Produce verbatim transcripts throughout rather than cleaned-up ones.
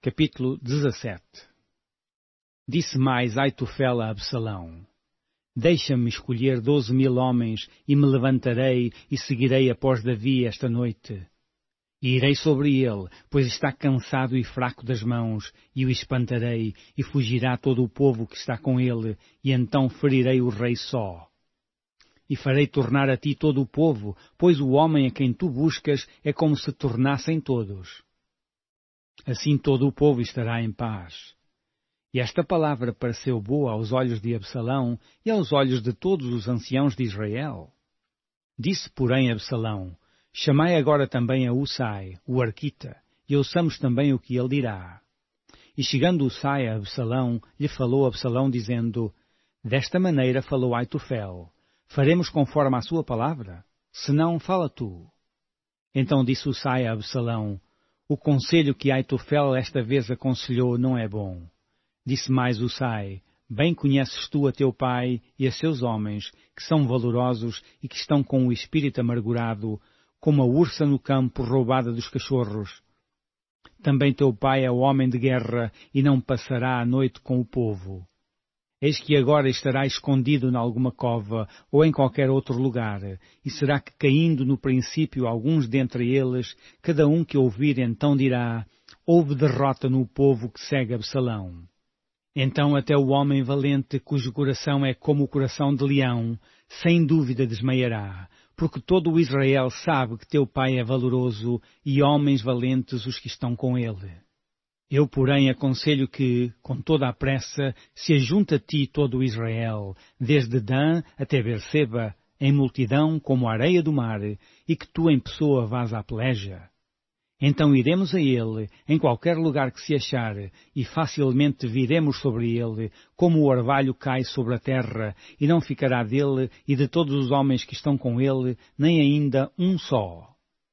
Capítulo dezassete. Disse mais Aitofel a Absalão: Deixa-me escolher doze mil homens, e me levantarei e seguirei após Davi esta noite. E irei sobre ele, pois está cansado e fraco das mãos, e o espantarei, e fugirá todo o povo que está com ele, e então ferirei o rei só. E farei tornar a ti todo o povo, pois o homem a quem tu buscas é como se tornassem todos. Assim todo o povo estará em paz. E esta palavra pareceu boa aos olhos de Absalão e aos olhos de todos os anciãos de Israel. Disse, porém, Absalão: Chamai agora também a Usai, o arquita, e ouçamos também o que ele dirá. E chegando Usai a Absalão, lhe falou Absalão, dizendo: Desta maneira falou Aitofel: Faremos conforme a sua palavra? Se não, fala tu. Então disse Usai a Absalão: O conselho que Aitofel esta vez aconselhou não é bom. Disse mais Usai: Bem conheces tu a teu pai e a seus homens, que são valorosos e que estão com o espírito amargurado, como a ursa no campo roubada dos cachorros. Também teu pai é homem de guerra e não passará a noite com o povo. Eis que agora estará escondido em alguma cova ou em qualquer outro lugar, e será que, caindo no princípio alguns dentre eles, cada um que ouvir então dirá: Houve derrota no povo que segue Absalão. Então até o homem valente, cujo coração é como o coração de leão, sem dúvida desmaiará, porque todo o Israel sabe que teu pai é valoroso e homens valentes os que estão com ele. Eu, porém, aconselho que, com toda a pressa, se ajunte a ti todo o Israel, desde Dan até Berseba, em multidão como a areia do mar, e que tu em pessoa vás à peleja. Então iremos a ele, em qualquer lugar que se achar, e facilmente viremos sobre ele, como o orvalho cai sobre a terra, e não ficará dele e de todos os homens que estão com ele, nem ainda um só.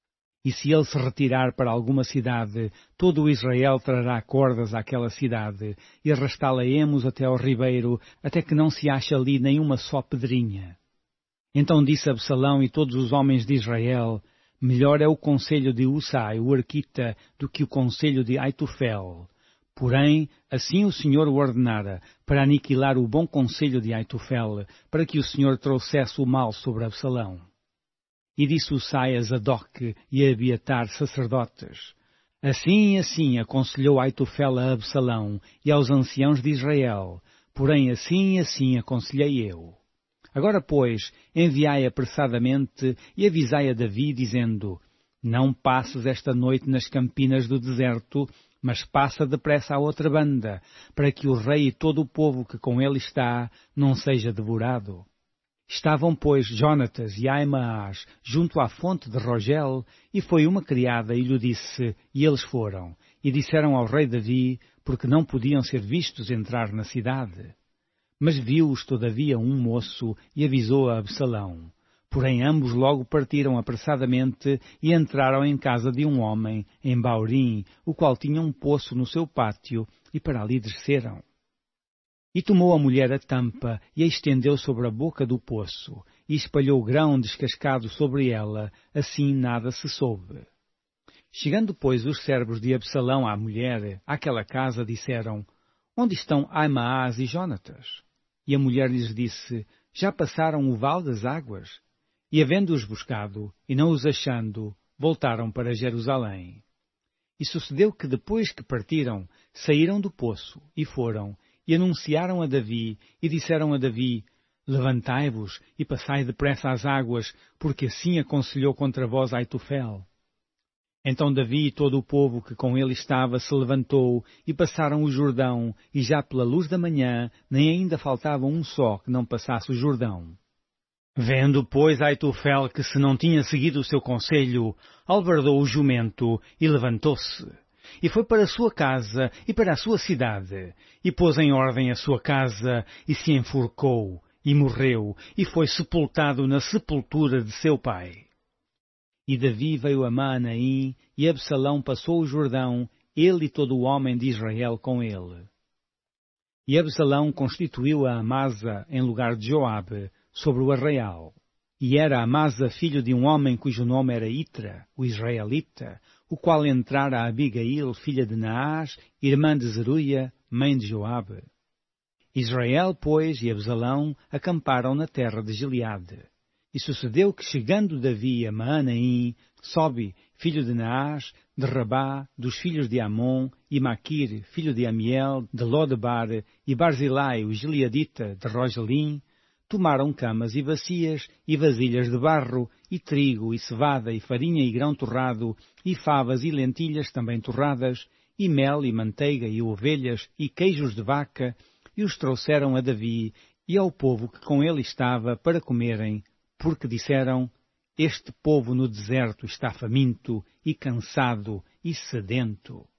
E se ele se retirar para alguma cidade, todo o Israel trará cordas àquela cidade, e arrastá-la-emos até ao ribeiro, até que não se ache ali nenhuma só pedrinha. Então disse Absalão e todos os homens de Israel: Melhor é o conselho de Usai, o arquita, do que o conselho de Aitofel. Porém, assim o Senhor o ordenara, para aniquilar o bom conselho de Aitofel, para que o Senhor trouxesse o mal sobre Absalão. E disse Usai a Zadok e a Abiatar, sacerdotes: Assim e assim aconselhou Aitofel a Absalão e aos anciãos de Israel, porém assim e assim aconselhei eu. Agora, pois, enviai apressadamente e avisai a Davi, dizendo: Não passes esta noite nas campinas do deserto, mas passa depressa à outra banda, para que o rei e todo o povo que com ele está não seja devorado. Estavam, pois, Jonatas e Aimaas junto à fonte de Rogel, e foi uma criada e lhe disse, e eles foram, e disseram ao rei Davi, porque não podiam ser vistos entrar na cidade. Mas viu-os todavia um moço e avisou a Absalão. Porém ambos logo partiram apressadamente e entraram em casa de um homem, em Baurim, o qual tinha um poço no seu pátio, e para ali desceram. E tomou a mulher a tampa e a estendeu sobre a boca do poço, e espalhou grão descascado sobre ela, assim nada se soube. Chegando, pois, os servos de Absalão à mulher, àquela casa, disseram: Onde estão Aimaas e Jonatas? E a mulher lhes disse: Já passaram o vale das águas? E havendo-os buscado, e não os achando, voltaram para Jerusalém. E sucedeu que depois que partiram, saíram do poço, e foram, e anunciaram a Davi, e disseram a Davi: Levantai-vos e passai depressa às águas, porque assim aconselhou contra vós Aitofel. Então Davi e todo o povo que com ele estava se levantou, e passaram o Jordão, e já pela luz da manhã, nem ainda faltava um só que não passasse o Jordão. Vendo, pois, Aitofel que se não tinha seguido o seu conselho, albardou o jumento, e levantou-se. E foi para a sua casa e para a sua cidade, e pôs em ordem a sua casa, e se enforcou, e morreu, e foi sepultado na sepultura de seu pai. E Davi veio a Maanaim, e Absalão passou o Jordão, ele e todo o homem de Israel com ele. E Absalão constituiu a Amasa em lugar de Joabe, sobre o arraial. E era Amasa filho de um homem cujo nome era Itra, o israelita, o qual entrara a Abigail, filha de Naás, irmã de Zeruia, mãe de Joabe. Israel, pois, e Absalão acamparam na terra de Gileade. E sucedeu que, chegando Davi a Maanaim, Sobe, filho de Naás, de Rabá, dos filhos de Amon, e Maquir, filho de Amiel, de Lodebar, e Barzilai, o gileadita, de Rogelim, tomaram camas e bacias, e vasilhas de barro, e trigo, e cevada, e farinha, e grão torrado, e favas e lentilhas também torradas, e mel, e manteiga, e ovelhas, e queijos de vaca, e os trouxeram a Davi e ao povo que com ele estava para comerem, porque disseram: Este povo no deserto está faminto, e cansado, e sedento.